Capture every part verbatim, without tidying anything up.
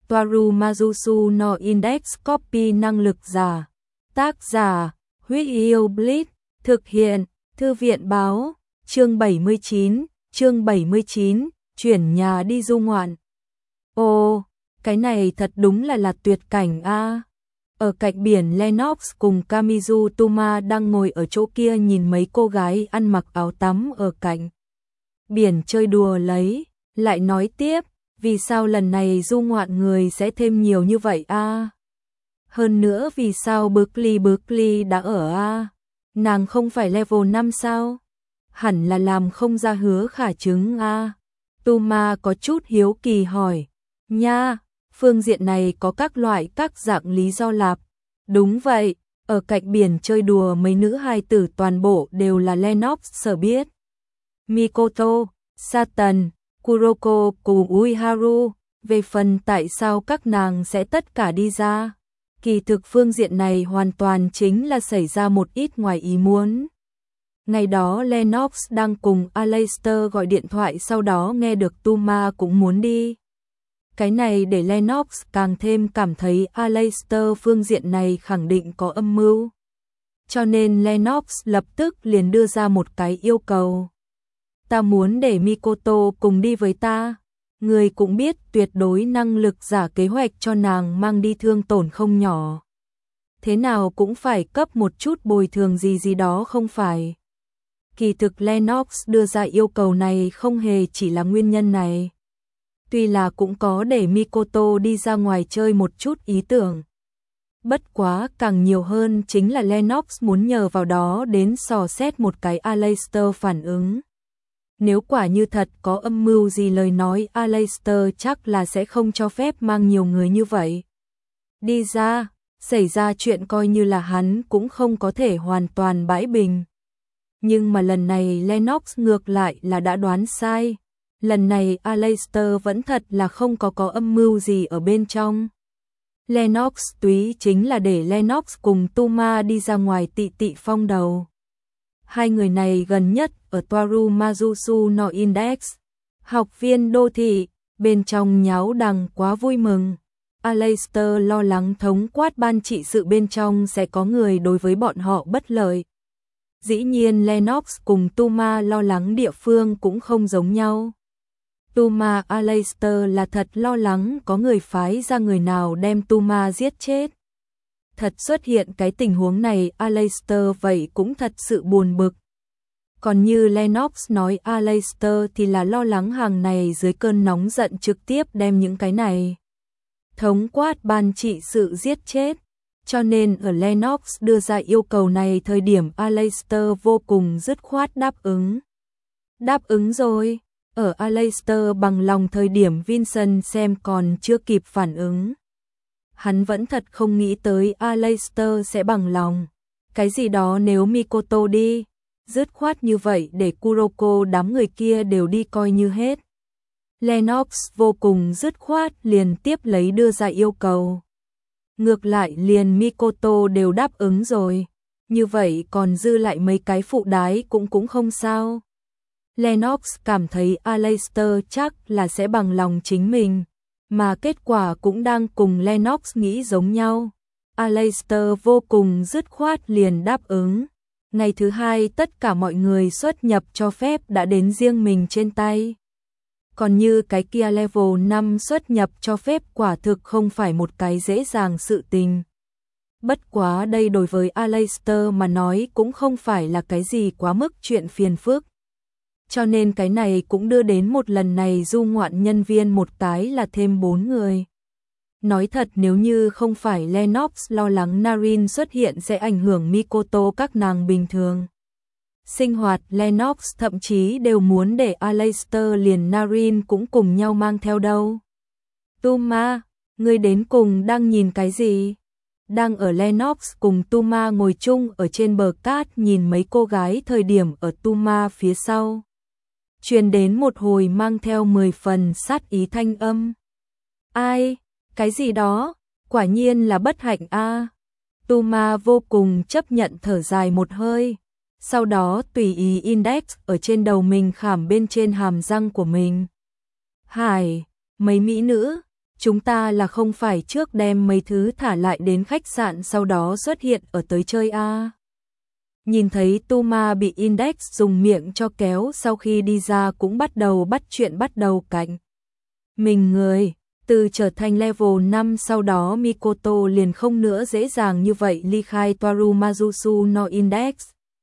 Toaru Mazusu no Index Copy năng lực giả. Tác giả, Huyết Yêu Blitz, thực hiện, Thư viện báo, chương bảy mươi chín, chương bảy mươi chín, chuyển nhà đi du ngoạn. Ồ, cái này thật đúng là là tuyệt cảnh a. Ở cạnh biển, Lennox cùng Kamizu Tuma đang ngồi ở chỗ kia nhìn mấy cô gái ăn mặc áo tắm ở cạnh biển chơi đùa lấy, lại nói tiếp, vì sao lần này du ngoạn người sẽ thêm nhiều như vậy a? Hơn nữa vì sao Berkeley Berkeley đã ở a? Nàng không phải level năm sao? Hẳn là làm không ra hứa khả chứng a. Tuma có chút hiếu kỳ hỏi, nha, phương diện này có các loại các dạng lý do lạp. Đúng vậy, ở cạnh biển chơi đùa mấy nữ hài tử toàn bộ đều là Lennox sở biết. Mikoto, Satan, Kuroko cùng Uiharu, về phần tại sao các nàng sẽ tất cả đi ra, kỳ thực phương diện này hoàn toàn chính là xảy ra một ít ngoài ý muốn. Ngày đó Lennox đang cùng Aleister gọi điện thoại, sau đó nghe được Tuma cũng muốn đi. Cái này để Lennox càng thêm cảm thấy Aleister phương diện này khẳng định có âm mưu. Cho nên Lennox lập tức liền đưa ra một cái yêu cầu. Ta muốn để Mikoto cùng đi với ta. Người cũng biết tuyệt đối năng lực giả kế hoạch cho nàng mang đi thương tổn không nhỏ. Thế nào cũng phải cấp một chút bồi thường gì gì đó không phải. Kỳ thực Lennox đưa ra yêu cầu này không hề chỉ là nguyên nhân này. Tuy là cũng có để Mikoto đi ra ngoài chơi một chút ý tưởng. Bất quá càng nhiều hơn chính là Lennox muốn nhờ vào đó đến dò xét một cái Aleister phản ứng. Nếu quả như thật có âm mưu gì lời nói, Aleister chắc là sẽ không cho phép mang nhiều người như vậy đi ra, xảy ra chuyện coi như là hắn cũng không có thể hoàn toàn bãi bình. Nhưng mà lần này Lennox ngược lại là đã đoán sai. Lần này Aleister vẫn thật là không có có âm mưu gì ở bên trong. Lennox túy chính là để Lennox cùng Tuma đi ra ngoài tị tị phong đầu. Hai người này gần nhất ở Toaru Mazusu no Index, học viên đô thị, bên trong nháo đằng quá vui mừng. Aleister lo lắng thống quát ban trị sự bên trong sẽ có người đối với bọn họ bất lợi. Dĩ nhiên Lennox cùng Tuma lo lắng địa phương cũng không giống nhau. Tuma Aleister là thật lo lắng có người phái ra người nào đem Tuma giết chết. Thật xuất hiện cái tình huống này, Aleister vậy cũng thật sự buồn bực. Còn như Lennox nói Aleister thì là lo lắng hàng này dưới cơn nóng giận trực tiếp đem những cái này thống quát ban trị sự giết chết. Cho nên ở Lennox đưa ra yêu cầu này thời điểm Aleister vô cùng dứt khoát đáp ứng. Đáp ứng rồi. Ở Aleister bằng lòng thời điểm Vincent xem còn chưa kịp phản ứng. Hắn vẫn thật không nghĩ tới Aleister sẽ bằng lòng. Cái gì đó nếu Mikoto đi, dứt khoát như vậy để Kuroko đám người kia đều đi coi như hết. Lennox vô cùng dứt khoát liền tiếp lấy đưa ra yêu cầu. Ngược lại liền Mikoto đều đáp ứng rồi. Như vậy còn dư lại mấy cái phụ đái cũng cũng không sao. Lennox cảm thấy Aleister chắc là sẽ bằng lòng chính mình, mà kết quả cũng đang cùng Lennox nghĩ giống nhau. Aleister vô cùng dứt khoát liền đáp ứng. Ngày thứ hai tất cả mọi người xuất nhập cho phép đã đến riêng mình trên tay. Còn như cái kia level năm xuất nhập cho phép quả thực không phải một cái dễ dàng sự tình. Bất quá đây đối với Aleister mà nói cũng không phải là cái gì quá mức chuyện phiền phức. Cho nên cái này cũng đưa đến một lần này du ngoạn nhân viên một cái là thêm bốn người. Nói thật nếu như không phải Lennox lo lắng Narin xuất hiện sẽ ảnh hưởng Mikoto các nàng bình thường sinh hoạt, Lennox thậm chí đều muốn để Aleister liền Narin cũng cùng nhau mang theo đâu. Tuma, ngươi đến cùng đang nhìn cái gì? Đang ở Lennox cùng Tuma ngồi chung ở trên bờ cát nhìn mấy cô gái thời điểm ở Tuma phía sau. Truyền đến một hồi mang theo mười phần sát ý thanh âm. Ai? Cái gì đó? Quả nhiên là bất hạnh a. Tuma vô cùng chấp nhận thở dài một hơi. Sau đó tùy ý index ở trên đầu mình khảm bên trên hàm răng của mình. Hải, mấy mỹ nữ, chúng ta là không phải trước đem mấy thứ thả lại đến khách sạn sau đó xuất hiện ở tới chơi a. Nhìn thấy Tuma bị Index dùng miệng cho kéo sau khi đi ra cũng bắt đầu bắt chuyện bắt đầu cạnh. Mình người, từ trở thành level năm sau đó Mikoto liền không nữa dễ dàng như vậy ly khai Torumazusu no Index.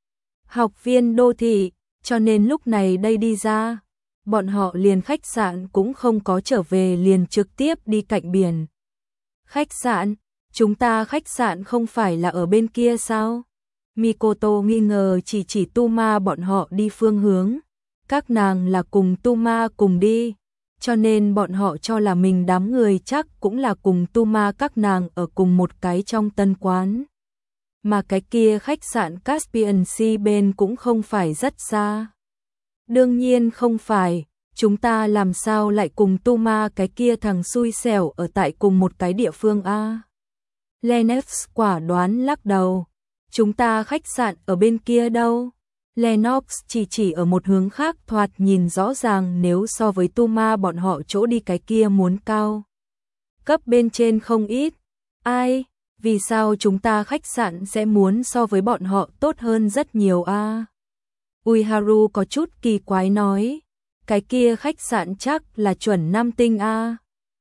Học viên đô thị, cho nên lúc này đây đi ra, bọn họ liền khách sạn cũng không có trở về liền trực tiếp đi cạnh biển. Khách sạn, chúng ta khách sạn không phải là ở bên kia sao? Mikoto nghi ngờ chỉ chỉ Tuma bọn họ đi phương hướng. Các nàng là cùng Tuma cùng đi, cho nên bọn họ cho là mình đám người chắc cũng là cùng Tuma các nàng ở cùng một cái trong tân quán. Mà cái kia khách sạn Caspian Sea bên cũng không phải rất xa. Đương nhiên không phải, chúng ta làm sao lại cùng Tuma cái kia thằng xui xẻo ở tại cùng một cái địa phương a? Lennox quả đoán lắc đầu. Chúng ta khách sạn ở bên kia đâu? Lennox chỉ chỉ ở một hướng khác thoạt nhìn rõ ràng nếu so với Tuma bọn họ chỗ đi cái kia muốn cao. Cấp bên trên không ít. Ai? Vì sao chúng ta khách sạn sẽ muốn so với bọn họ tốt hơn rất nhiều a? À? Uiharu có chút kỳ quái nói. Cái kia khách sạn chắc là chuẩn năm tinh a. À?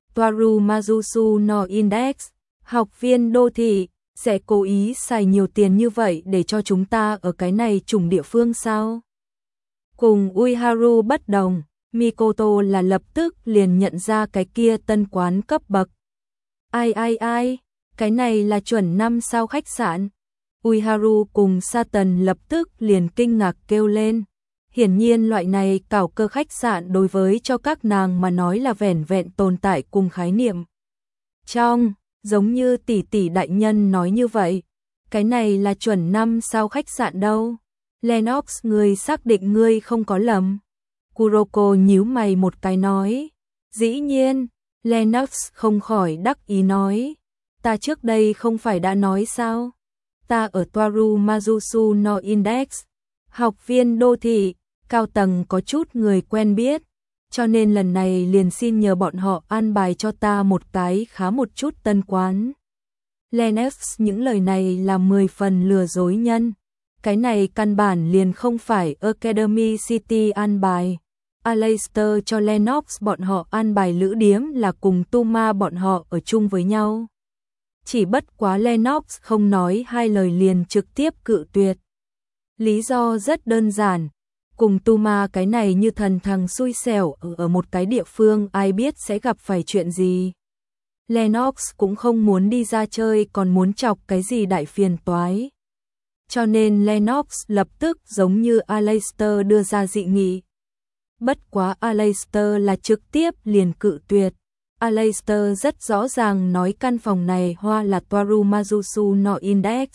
Torumazusu no Index, học viên đô thị, sẽ cố ý xài nhiều tiền như vậy để cho chúng ta ở cái này trùng địa phương sao? Cùng Uiharu bất đồng, Mikoto là lập tức liền nhận ra cái kia tân quán cấp bậc. Ai ai ai, cái này là chuẩn năm sao khách sạn. Uiharu cùng Satan lập tức liền kinh ngạc kêu lên. Hiển nhiên loại này cảo cơ khách sạn đối với cho các nàng mà nói là vẻn vẹn tồn tại cùng khái niệm. Trong, giống như tỷ tỷ đại nhân nói như vậy, cái này là chuẩn năm sao khách sạn đâu. Lennox người xác định ngươi không có lầm. Kuroko nhíu mày một cái nói. Dĩ nhiên, Lennox không khỏi đắc ý nói. Ta trước đây không phải đã nói sao? Ta ở Torumazusu no Index, học viên đô thị, cao tầng có chút người quen biết, cho nên lần này liền xin nhờ bọn họ an bài cho ta một cái khá một chút tân quán. Lennox những lời này là mười phần lừa dối nhân. Cái này căn bản liền không phải Academy City an bài. Aleister cho Lennox bọn họ an bài lữ điếm là cùng Tuma bọn họ ở chung với nhau. Chỉ bất quá Lennox không nói hai lời liền trực tiếp cự tuyệt. Lý do rất đơn giản. Cùng Tuma cái này như thần thằng xui xẻo ở, ở một cái địa phương ai biết sẽ gặp phải chuyện gì. Lennox cũng không muốn đi ra chơi còn muốn chọc cái gì đại phiền toái. Cho nên Lennox lập tức giống như Aleister đưa ra dị nghị. Bất quá Aleister là trực tiếp liền cự tuyệt. Aleister rất rõ ràng nói căn phòng này hoa là Torumazusu no Index.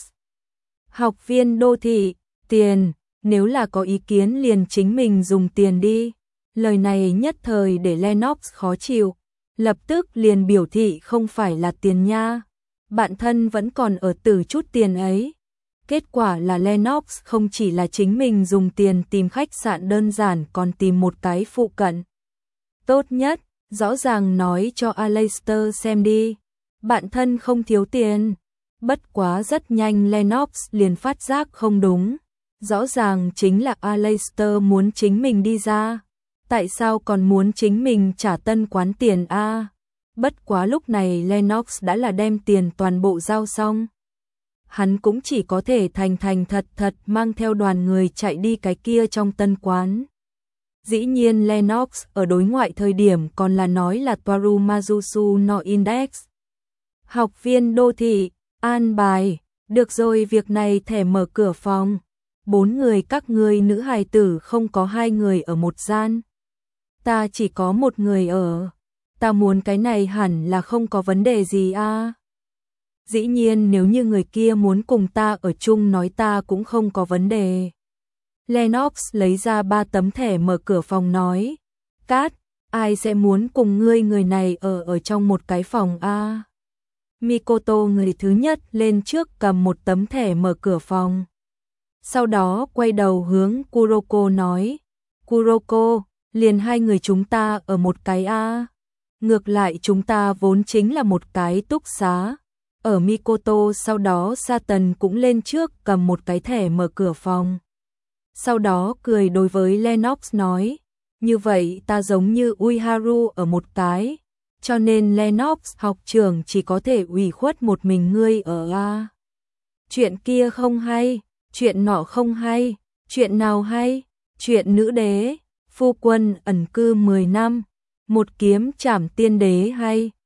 Học viên đô thị, tiền, nếu là có ý kiến liền chính mình dùng tiền đi. Lời này nhất thời để Lennox khó chịu, lập tức liền biểu thị không phải là tiền nha. Bạn thân vẫn còn ở tử chút tiền ấy. Kết quả là Lennox không chỉ là chính mình dùng tiền tìm khách sạn đơn giản còn tìm một cái phụ cận. Tốt nhất, rõ ràng nói cho Aleister xem đi. Bạn thân không thiếu tiền. Bất quá rất nhanh Lennox liền phát giác không đúng. Rõ ràng chính là Aleister muốn chính mình đi ra. Tại sao còn muốn chính mình trả tân quán tiền a? À? Bất quá lúc này Lennox đã là đem tiền toàn bộ giao xong. Hắn cũng chỉ có thể thành thành thật thật mang theo đoàn người chạy đi cái kia trong tân quán. Dĩ nhiên Lennox ở đối ngoại thời điểm còn là nói là Torumazusu no Index. Học viên đô thị, an bài, được rồi việc này thẻ mở cửa phòng. Bốn người các ngươi nữ hài tử không có hai người ở một gian. Ta chỉ có một người ở. Ta muốn cái này hẳn là không có vấn đề gì a. À? Dĩ nhiên nếu như người kia muốn cùng ta ở chung nói ta cũng không có vấn đề. Lennox lấy ra ba tấm thẻ mở cửa phòng nói. Cát, ai sẽ muốn cùng ngươi người này ở ở trong một cái phòng a? À? Mikoto người thứ nhất lên trước cầm một tấm thẻ mở cửa phòng. Sau đó quay đầu hướng Kuroko nói. Kuroko, liền hai người chúng ta ở một cái a. À? ngược lại chúng ta vốn chính là một cái túc xá. Ở Mikoto sau đó Satan cũng lên trước cầm một cái thẻ mở cửa phòng. Sau đó cười đối với Lennox nói, như vậy ta giống như Uiharu ở một cái, cho nên Lennox học trưởng chỉ có thể ủy khuất một mình ngươi ở a. Chuyện kia không hay, chuyện nọ không hay, chuyện nào hay, chuyện nữ đế, phu quân ẩn cư mười năm, một kiếm trảm tiên đế hay.